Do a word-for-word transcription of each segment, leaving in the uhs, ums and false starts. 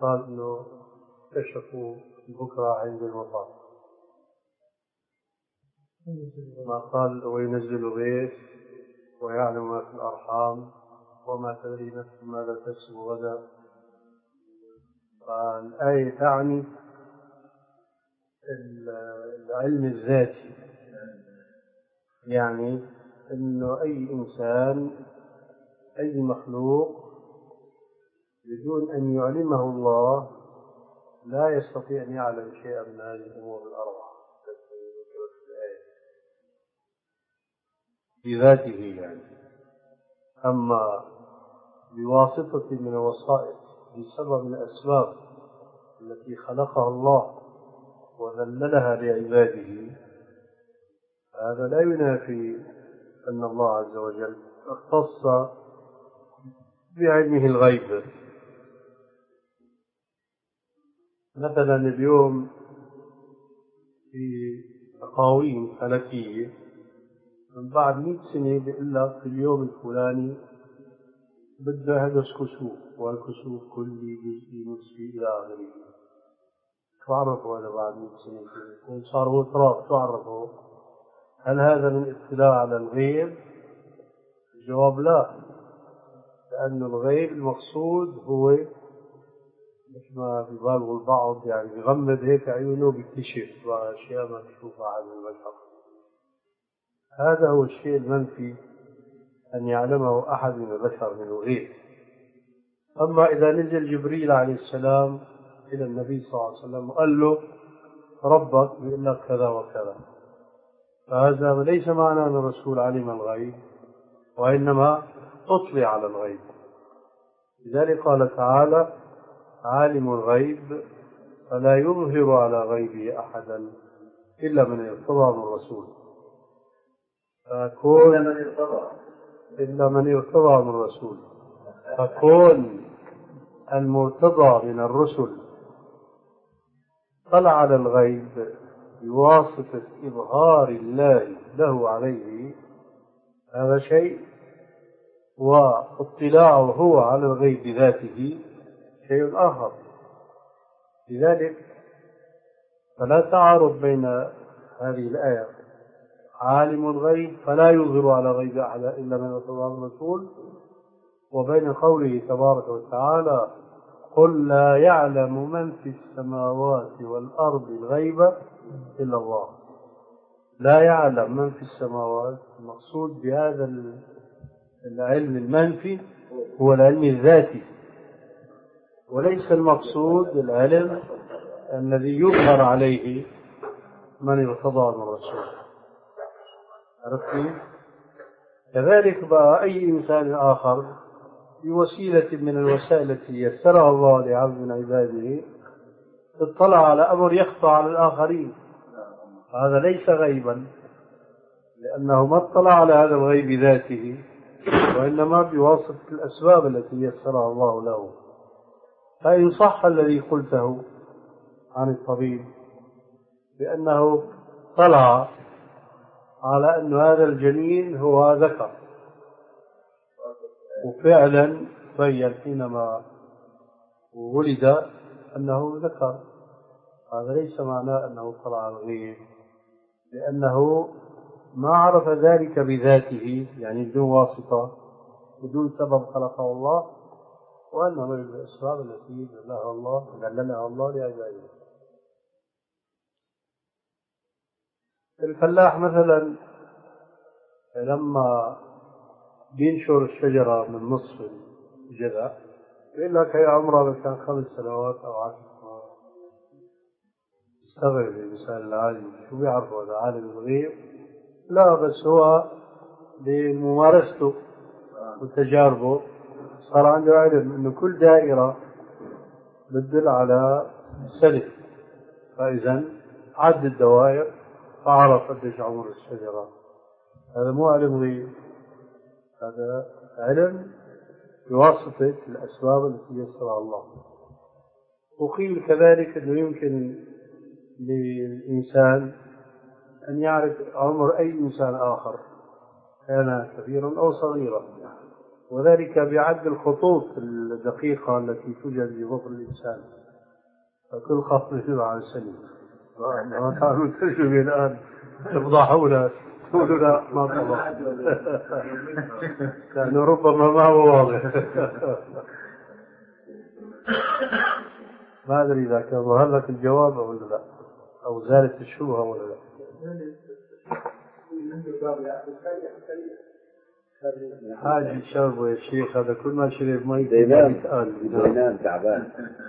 قال إنه اكتشفوا بكرة عند المطار، ما قال وينزل الغيث ويعلم ما في الأرحام وما تدري نفس ماذا تكسب غدا. فالآية تعني العلم الذاتي، يعني إنه أي إنسان أي مخلوق بدون أن يعلمه الله لا يستطيع أن يعلم شيئا من هذه الأمور الأربعة بذاته يعني. أما بواسطة من الوسائط بسبب من الأسباب التي خلقها الله وذللها لعباده، هذا لا ينافي أن الله عز وجل اختص بعلمه الغيب. مثلا اليوم في تقاويم فلكية من بعد مئة سنة بيقول لك في اليوم الفلاني بده يحدث كسوف، والكسوف كلي جزئي نصفي إلى آخره. شو عرفوا هذا بعد مئة سنة؟ صار هو تراب، شو عرفوا؟ هل هذا من اطلاع على الغيب؟ الجواب لا، لأن الغيب المقصود هو مثل ما بيبالغوا البعض، يعني بيغمض هيك عيونه بيكتشف أشياء ما تشوفها عن البشر. هذا هو الشيء المنفي أن يعلمه أحد من البشر من الغيب. أما إذا نزل جبريل عليه السلام إلى النبي صلى الله عليه وسلم وقال له ربك بيقول لك كذا وكذا، فهذا ليس معنى أن الرسول علم الغيب، وإنما أطلع على الغيب. لذلك قال تعالى عالم الغيب فلا يظهر على غيبه أحدا إلا من ارتضى من الرسول. فكون إلا من ارتضى من الرسول، فكون المرتضى من الرسل طلع على الغيب بواسطة إظهار الله له عليه، هذا شيء، واطلاعه هو على الغيب بذاته شيء آخر. لذلك فلا تعارض بين هذه الآية عالم الغيب فلا يظهر على غيب أحد إلا من ارتضى من الرسول، وبين قوله تبارك وتعالى قل لا يعلم من في السماوات والأرض الغيب إلا الله. لا يعلم من في السماوات، المقصود بهذا العلم المنفي هو العلم الذاتي، وليس المقصود العلم الذي يظهر عليه من ارتضى من الرسول. عرفتي؟ كذلك بقى أي إنسان آخر بوسيلة من الوسائل التي يسرها الله لعبد من عباده اطلع على أمر يخفى على الآخرين، هذا ليس غيبا، لأنه ما اطلع على هذا الغيب ذاته، وإنما بواسطة الأسباب التي يسرها الله له. فإن صح الذي قلته عن الطبيب بأنه طلع على أن هذا الجنين هو ذكر، وفعلا بين حينما ولد أنه ذكر، هذا ليس معناه أنه طلع على الغيب، لأنه ما عرف ذلك بذاته، يعني بدون واسطة بدون سبب خلقه الله، وأنه من الأسباب التي دلها الله دللها الله لعباده. الفلاح مثلا لما بينشر الشجرة من نصف الجذع يقول لك هي عمرها مثلا خمس سنوات أو عشر سنوات. استغرب الإنسان العالم، شو بيعرفوا هذا عالم الغيب؟ لا، بس هو بممارسته وتجاربه صار عنده علم إنه كل دائرة بتدل على سلف، فإذا عد الدوائر فعرف قديش عمر الشجرة. هذا مو علم غيب، هذا علم بواسطة الأسباب التي يسرها الله. وقيل كذلك أنه يمكن للإنسان أن يعرف عمر أي إنسان آخر كان كبيرا أو صغيرا، وذلك بعد الخطوط الدقيقة التي توجد في بطن الإنسان، فكل خط يدل على سليم. ما كانوا ترجمة الآن تفضحونا تقولوا ما طبع لأنه ربما ما هو واضح. ما أدري إذا كان ظهر لك الجواب أو لا، أو زالت الشبهة ولا لا. حاجة شربه يا شيخ، هذا كل ما شرب مي زينان زينان تعبان.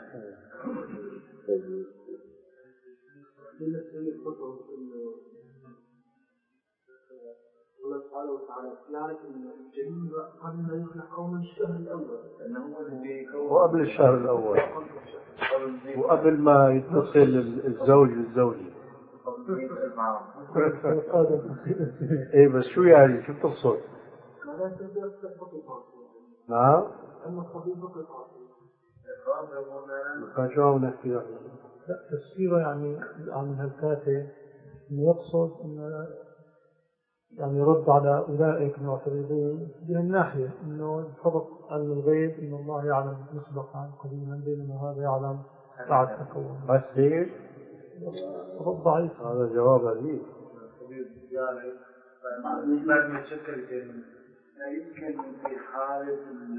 الله سبحانه وتعالى يعرف أن الجنين قبل ما يخلق قوم الشهر الأول، لأنه هو وقبل الشهر الأول، وقبل ما يتصل الزوج بالزوجة. إيه بس شو يعني شو تقصد؟ نعم. كان شو عم نحكي؟ لا تفسيره يعني عن هالكافة يقصد أن يعني يرد على أولئك المعترضين بهالناحية أنه الفرق عن الغيب أن الله يعلم مسبقا قديما بينما هذا يعلم بعد تكون. بس هيك؟ رد ضعيف. هذا جواب عزيز. يمكن في حالة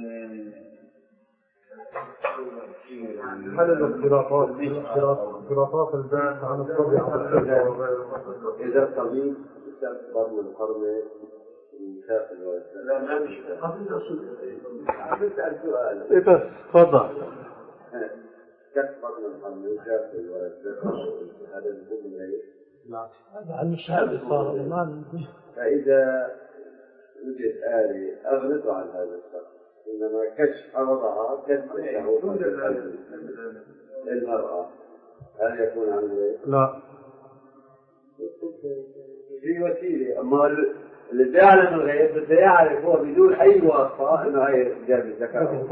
هل الاختلاطات اختلاطات البحث عن الطبيعة إذا الطبيب استخبر من حرمة المسافر لا لا مش قبل الرسول. عم بسأل سؤال. إيه بس تفضل. استخبر من حرمة المسافر والذكر هذا البوم غير. لا هذا عن الشهادة صار الإيمان. فإذا وجد آلة أغلق عن هذا الشخص، إنما كشف وضعها كشف الشهوة للمرأة، هل يكون عن غير؟ لا. في وسيلة، أما اللي يعلم الغيب بده يعرف هو بدون أي واسطة إنه هي جاب الذكر.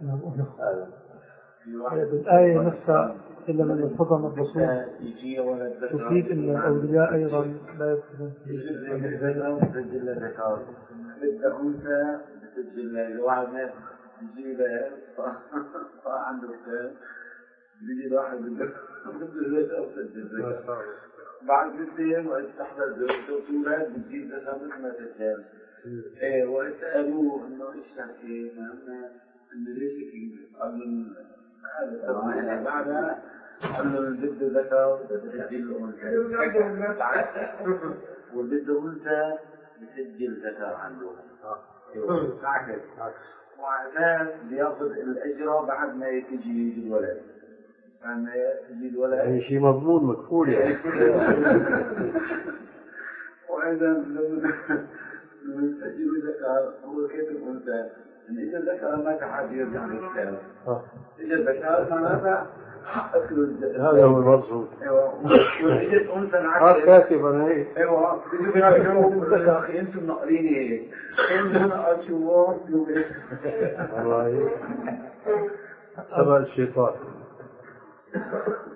الآية نفسها إلا من الفضل الرسول تفيد أن الأولياء أيضا لا يدخلون في تسجل الذكر. بدك أنت تسجل الواحد ما يجي له عنده كتاب بيجي الواحد بده بده يسجل بعد سنتين وقت تحضر دكتوراه بتجيب تسابق ما تسجل. إيه وقت قالوا إنه إيش تحكي ما إنه ليش قالوا هذا بعدها قالوا بده ذكر بسجل أنثى وبده أنثى بسجل ذكر عنده. عكس وعشان بياخذ الأجرة بعد ما تجي يجي الولد. يعني يجي الولد. يعني شيء مضمون مكفول يعني. وإذا من سجل ذكر هو كيف الأنثى؟ إن إذا ذكر ما تحد يرجع للكلام. إذا ذكر معناتها هذا هو المقصود. ايوه وإذا أنثى عكس كاتب أنا هيك. ايوه بدي أقول يا أخي أنتم ناقرين هيك. أنا أشوف والله تبع الشيطان.